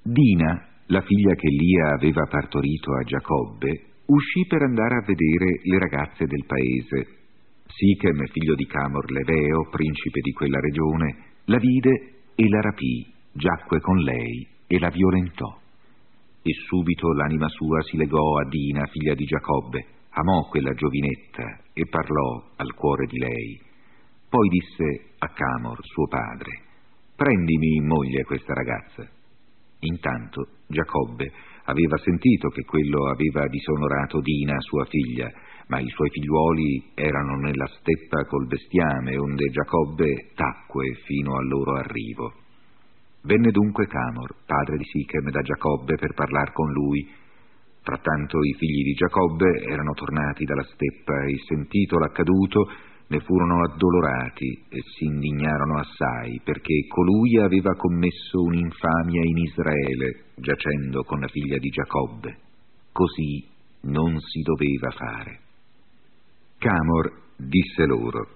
Dina, la figlia che Lia aveva partorito a Giacobbe, uscì per andare a vedere le ragazze del paese. Sichem, figlio di Camor Leveo, principe di quella regione, la vide e la rapì, giacque con lei e la violentò. E subito l'anima sua si legò a Dina, figlia di Giacobbe, amò quella giovinetta e parlò al cuore di lei. Poi disse a Camor, suo padre: «Prendimi in moglie questa ragazza». Intanto Giacobbe aveva sentito che quello aveva disonorato Dina, sua figlia, ma i suoi figliuoli erano nella steppa col bestiame, onde Giacobbe tacque fino al loro arrivo. Venne dunque Camor, padre di Sichem, da Giacobbe per parlar con lui. Frattanto i figli di Giacobbe erano tornati dalla steppa e, sentito l'accaduto, ne furono addolorati e si indignarono assai, perché colui aveva commesso un'infamia in Israele, giacendo con la figlia di Giacobbe. Così non si doveva fare. Camor disse loro: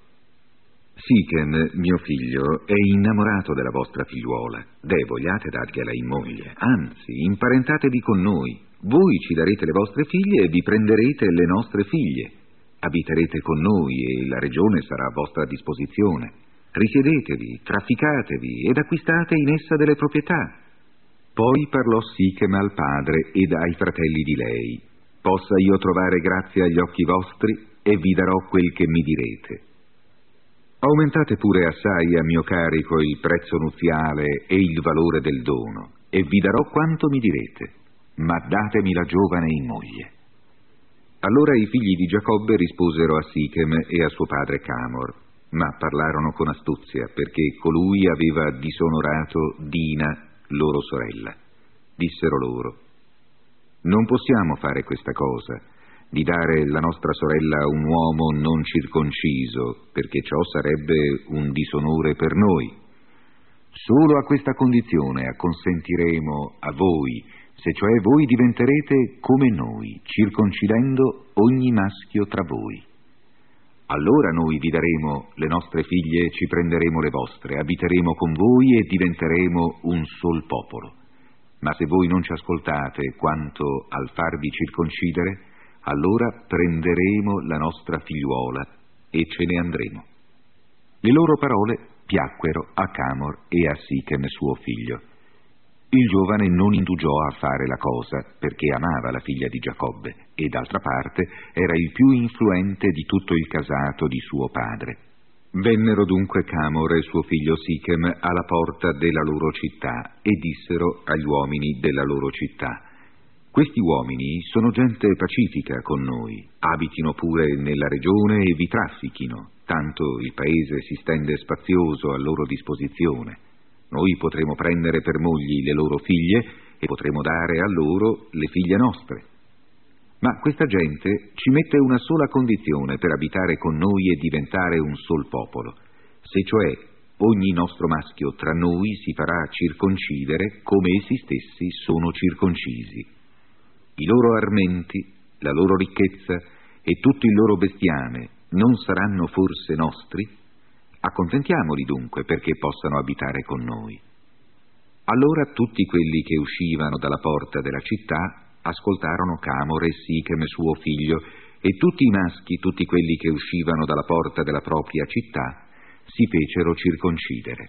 «Sichem, mio figlio, è innamorato della vostra figliuola. Vogliate dargliela in moglie, anzi, imparentatevi con noi. Voi ci darete le vostre figlie e vi prenderete le nostre figlie. Abiterete con noi e la regione sarà a vostra disposizione. Risiedetevi, trafficatevi ed acquistate in essa delle proprietà». Poi parlò Sichem al padre ed ai fratelli di lei: «Possa io trovare grazia agli occhi vostri e vi darò quel che mi direte. Aumentate pure assai a mio carico il prezzo nuziale e il valore del dono, e vi darò quanto mi direte, ma datemi la giovane in moglie». Allora i figli di Giacobbe risposero a Sichem e a suo padre Camor, ma parlarono con astuzia, perché colui aveva disonorato Dina, loro sorella. Dissero loro: «Non possiamo fare questa cosa, di dare la nostra sorella a un uomo non circonciso, perché ciò sarebbe un disonore per noi. Solo a questa condizione acconsentiremo a voi, se cioè voi diventerete come noi, circoncidendo ogni maschio tra voi. Allora noi vi daremo le nostre figlie e ci prenderemo le vostre, abiteremo con voi e diventeremo un sol popolo. Ma se voi non ci ascoltate quanto al farvi circoncidere, allora prenderemo la nostra figliuola e ce ne andremo». Le loro parole piacquero a Camor e a Sichem suo figlio. Il giovane non indugiò a fare la cosa, perché amava la figlia di Giacobbe e d'altra parte era il più influente di tutto il casato di suo padre. Vennero dunque Camor e suo figlio Sichem alla porta della loro città e dissero agli uomini della loro città: «Questi uomini sono gente pacifica con noi, abitino pure nella regione e vi traffichino, tanto il paese si stende spazioso a loro disposizione. Noi potremo prendere per mogli le loro figlie e potremo dare a loro le figlie nostre. Ma questa gente ci mette una sola condizione per abitare con noi e diventare un sol popolo, se cioè ogni nostro maschio tra noi si farà circoncidere come essi stessi sono circoncisi. I loro armenti, la loro ricchezza e tutto il loro bestiame non saranno forse nostri? Accontentiamoli dunque perché possano abitare con noi». Allora tutti quelli che uscivano dalla porta della città ascoltarono Camor e Sichem suo figlio, e tutti i maschi, tutti quelli che uscivano dalla porta della propria città, si fecero circoncidere.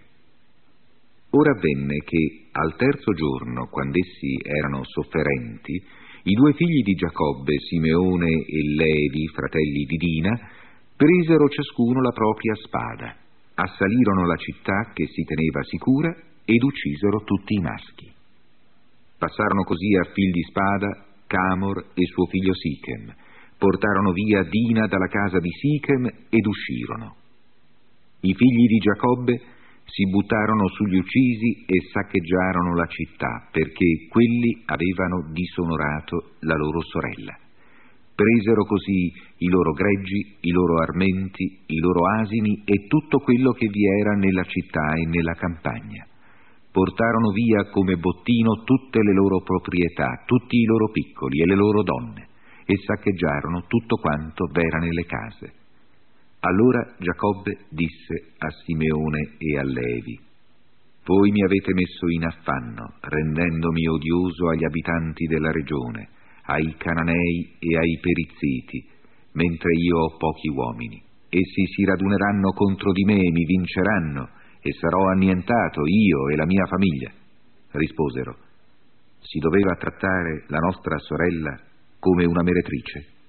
Ora avvenne che al terzo giorno, quando essi erano sofferenti, i due figli di Giacobbe, Simeone e Levi, fratelli di Dina, presero ciascuno la propria spada, assalirono la città che si teneva sicura ed uccisero tutti i maschi. Passarono così a fil di spada Camor e suo figlio Sichem, portarono via Dina dalla casa di Sichem ed uscirono. I figli di Giacobbe si buttarono sugli uccisi e saccheggiarono la città, perché quelli avevano disonorato la loro sorella. Presero così i loro greggi, i loro armenti, i loro asini e tutto quello che vi era nella città e nella campagna. Portarono via come bottino tutte le loro proprietà, tutti i loro piccoli e le loro donne, e saccheggiarono tutto quanto v'era nelle case. Allora Giacobbe disse a Simeone e a Levi: Voi mi avete messo in affanno, rendendomi odioso agli abitanti della regione, ai Cananei e ai Perizziti, mentre io ho pochi uomini. Essi si raduneranno contro di me e mi vinceranno, e sarò annientato io e la mia famiglia. Risposero: si doveva trattare la nostra sorella come una meretrice.